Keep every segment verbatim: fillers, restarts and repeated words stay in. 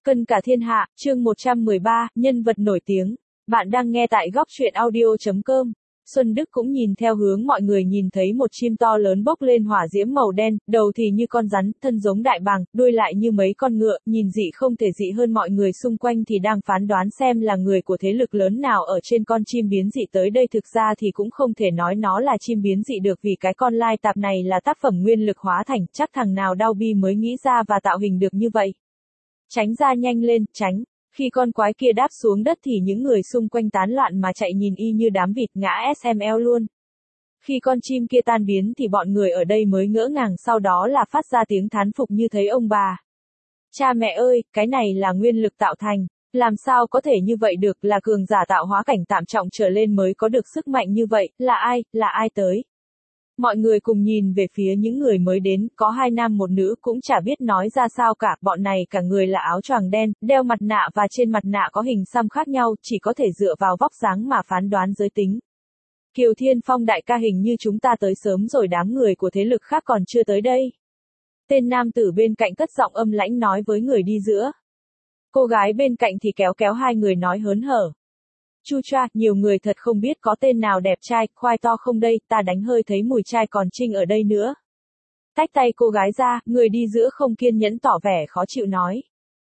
Cân cả thiên hạ, chương một trăm mười ba, nhân vật nổi tiếng. Bạn đang nghe tại góc truyện audio chấm com. Xuân Đức cũng nhìn theo hướng mọi người nhìn thấy một chim to lớn bốc lên hỏa diễm màu đen, đầu thì như con rắn, thân giống đại bàng, đuôi lại như mấy con ngựa, nhìn dị không thể dị hơn mọi người xung quanh thì đang phán đoán xem là người của thế lực lớn nào ở trên con chim biến dị tới đây. Thực ra thì cũng không thể nói nó là chim biến dị được vì cái con lai tạp này là tác phẩm nguyên lực hóa thành, chắc thằng nào đau bi mới nghĩ ra và tạo hình được như vậy. Tránh ra nhanh lên, tránh. Khi con quái kia đáp xuống đất thì những người xung quanh tán loạn mà chạy nhìn y như đám vịt ngã ét em lờ luôn. Khi con chim kia tan biến thì bọn người ở đây mới ngỡ ngàng, sau đó là phát ra tiếng thán phục như thấy ông bà. Cha mẹ ơi, cái này là nguyên lực tạo thành. Làm sao có thể như vậy được, là cường giả tạo hóa cảnh tạm trọng trở lên mới có được sức mạnh như vậy, là ai, là ai tới? Mọi người cùng nhìn về phía những người mới đến, có hai nam một nữ cũng chả biết nói ra sao cả, bọn này cả người là áo choàng đen, đeo mặt nạ và trên mặt nạ có hình xăm khác nhau, chỉ có thể dựa vào vóc dáng mà phán đoán giới tính. Kiều Thiên Phong đại ca, hình như chúng ta tới sớm rồi, đám người của thế lực khác còn chưa tới đây. Tên nam tử bên cạnh cất giọng âm lãnh nói với người đi giữa. Cô gái bên cạnh thì kéo kéo hai người nói hớn hở. Chu cha, nhiều người thật không biết có tên nào đẹp trai, khoai to không đây, ta đánh hơi thấy mùi trai còn trinh ở đây nữa. Tách tay cô gái ra, người đi giữa không kiên nhẫn tỏ vẻ khó chịu nói.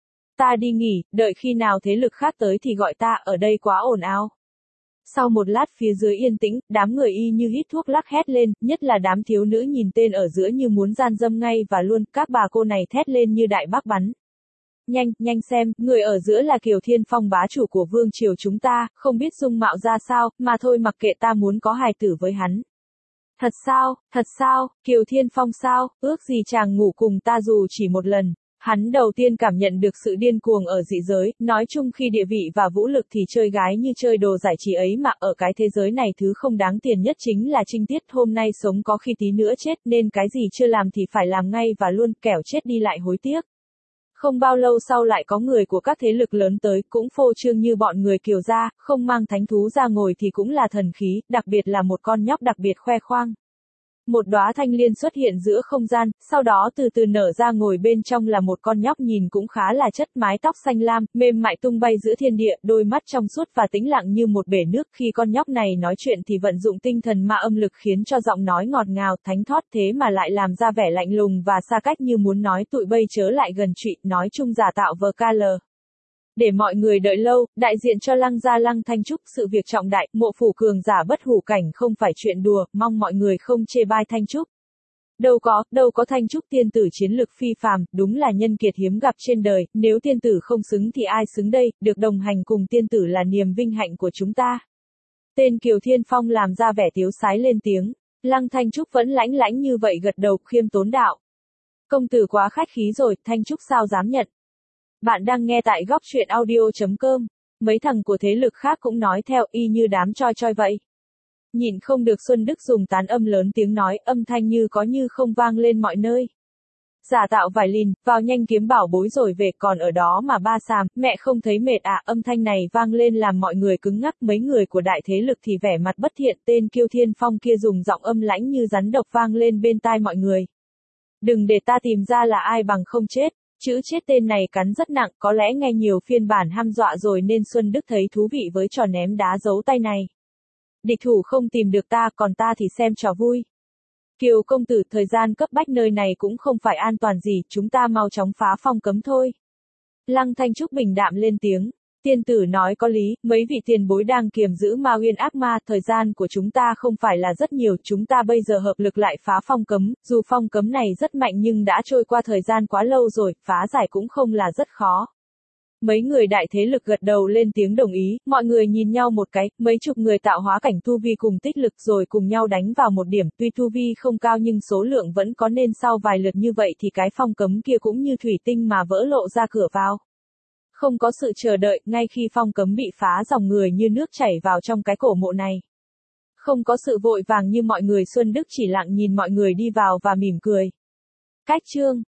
Ta đi nghỉ, đợi khi nào thế lực khác tới thì gọi ta, ở đây quá ồn ào. Sau một lát phía dưới yên tĩnh, đám người y như hít thuốc lắc hét lên, nhất là đám thiếu nữ nhìn tên ở giữa như muốn gian dâm ngay và luôn, các bà cô này thét lên như đại bác bắn. Nhanh, nhanh xem, người ở giữa là Kiều Thiên Phong, bá chủ của vương triều chúng ta, không biết dung mạo ra sao, mà thôi mặc kệ, ta muốn có hài tử với hắn. Thật sao, thật sao, Kiều Thiên Phong sao, ước gì chàng ngủ cùng ta dù chỉ một lần. Hắn đầu tiên cảm nhận được sự điên cuồng ở dị giới, nói chung khi địa vị và vũ lực thì chơi gái như chơi đồ giải trí ấy mà, ở cái thế giới này thứ không đáng tiền nhất chính là trinh tiết, hôm nay sống có khi tí nữa chết, nên cái gì chưa làm thì phải làm ngay và luôn, kẻo chết đi lại hối tiếc. Không bao lâu sau lại có người của các thế lực lớn tới, cũng phô trương như bọn người Kiều gia, không mang thánh thú ra ngồi thì cũng là thần khí, đặc biệt là một con nhóc đặc biệt khoe khoang. Một đóa thanh liên xuất hiện giữa không gian, sau đó từ từ nở ra, ngồi bên trong là một con nhóc nhìn cũng khá là chất, mái tóc xanh lam, mềm mại tung bay giữa thiên địa, đôi mắt trong suốt và tĩnh lặng như một bể nước. Khi con nhóc này nói chuyện thì vận dụng tinh thần ma âm lực khiến cho giọng nói ngọt ngào, thánh thót, thế mà lại làm ra vẻ lạnh lùng và xa cách như muốn nói tụi bây chớ lại gần trụy, nói chung giả tạo vờ ca lờ. Để mọi người đợi lâu, đại diện cho Lăng gia Lăng Thanh Trúc, sự việc trọng đại, mộ phủ cường giả bất hủ cảnh không phải chuyện đùa, mong mọi người không chê bai Thanh Trúc. Đâu có, đâu có, Thanh Trúc tiên tử chiến lực phi phàm, đúng là nhân kiệt hiếm gặp trên đời, nếu tiên tử không xứng thì ai xứng đây, được đồng hành cùng tiên tử là niềm vinh hạnh của chúng ta. Tên Kiều Thiên Phong làm ra vẻ tiếu sái lên tiếng, Lăng Thanh Trúc vẫn lãnh lãnh như vậy gật đầu khiêm tốn đạo. Công tử quá khách khí rồi, Thanh Trúc sao dám nhận. Bạn đang nghe tại góc truyện audio chấm com. Mấy thằng của thế lực khác cũng nói theo, y như đám choi choi vậy. Nhịn không được, Xuân Đức dùng tán âm lớn tiếng nói, âm thanh như có như không vang lên mọi nơi. Giả tạo vải lìn, vào nhanh kiếm bảo bối rồi về, còn ở đó mà ba xàm, mẹ không thấy mệt à? Âm thanh này vang lên làm mọi người cứng ngắc, mấy người của đại thế lực thì vẻ mặt bất thiện, tên Kiêu Thiên Phong kia dùng giọng âm lãnh như rắn độc vang lên bên tai mọi người. Đừng để ta tìm ra là ai bằng không chết. Chữ chết tên này cắn rất nặng, có lẽ nghe nhiều phiên bản hăm dọa rồi nên Xuân Đức thấy thú vị với trò ném đá giấu tay này. Địch thủ không tìm được ta, còn ta thì xem trò vui. Kiều công tử, thời gian cấp bách nơi này cũng không phải an toàn gì, chúng ta mau chóng phá phong cấm thôi. Lăng Thanh Trúc bình đạm lên tiếng. Tiên tử nói có lý, mấy vị tiền bối đang kiềm giữ ma uyên ác ma, thời gian của chúng ta không phải là rất nhiều, chúng ta bây giờ hợp lực lại phá phong cấm, dù phong cấm này rất mạnh nhưng đã trôi qua thời gian quá lâu rồi, phá giải cũng không là rất khó. Mấy người đại thế lực gật đầu lên tiếng đồng ý, mọi người nhìn nhau một cái, mấy chục người tạo hóa cảnh tu vi cùng tích lực rồi cùng nhau đánh vào một điểm, tuy tu vi không cao nhưng số lượng vẫn có, nên sau vài lượt như vậy thì cái phong cấm kia cũng như thủy tinh mà vỡ lộ ra cửa vào. Không có sự chờ đợi, ngay khi phong cấm bị phá, dòng người như nước chảy vào trong cái cổ mộ này. Không có sự vội vàng như mọi người, Xuân Đức chỉ lặng nhìn mọi người đi vào và mỉm cười. Cách chương